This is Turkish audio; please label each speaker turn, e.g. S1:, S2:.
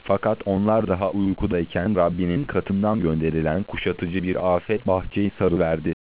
S1: Fakat onlar daha uykudayken Rabbinin katından gönderilen kuşatıcı bir afet bahçeyi sarıverdi.